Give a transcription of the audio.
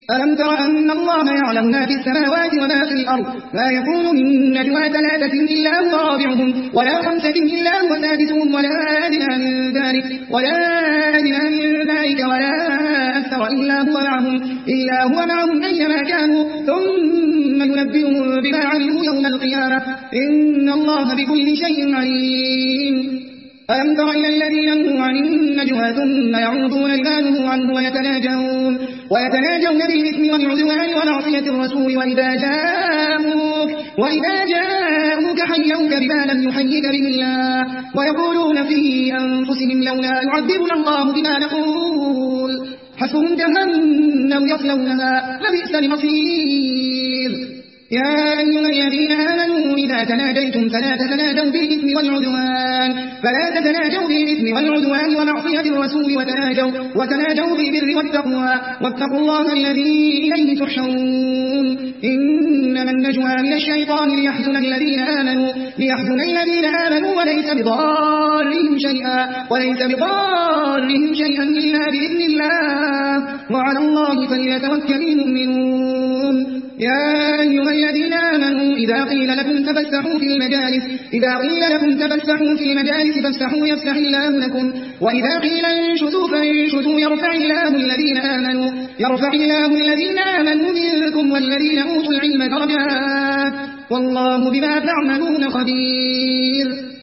ألم تر أن الله يعلم ما في السماوات وما في الأرض ما يكون من نجوى ثلاثة إلا هو رابعهم ولا خمسة إلا هو سادسهم ولا أدنى من ذلك ولا أكثر إلا هو معهم أينما كانوا ثم ينبئهم بما عملوا يوم القيامة إن الله بكل شيء عليم. ألم تر إلى الذين نهوا عن النجوى ثم يعودون لما نهوا عنه ويتناجون بالإثم والعدوان ومعصية الرسول وإذا جاءوك حيوك بما لم يحيك به الله ويقولون في أنفسهم لولا يعذبنا الله بما نقول حسبهم جهنم يصلونها فبئس المصير. يا أيها الذين آمنوا إذا تناجيتم فلا تتناجوا بالإثم والعدوان ومعصية الرسول وتناجوا بالبر والتقوى واتقوا الله الذي إليه تحشرون. إنما النجوى من الشيطان ليحزن الذين آمنوا وليس بضارهم شيئا إلا بإذن الله وعلى الله فليتوكل المؤمنون. يا أيها الذين آمنوا إذا قيل لكم تفسحوا في المجالس فافسحوا يفسح الله لكم وإذا قيل انشزوا فانشزوا يرفع الله الذين آمنوا منكم والذين أوتوا العلم درجات والله بما تعملون خبير.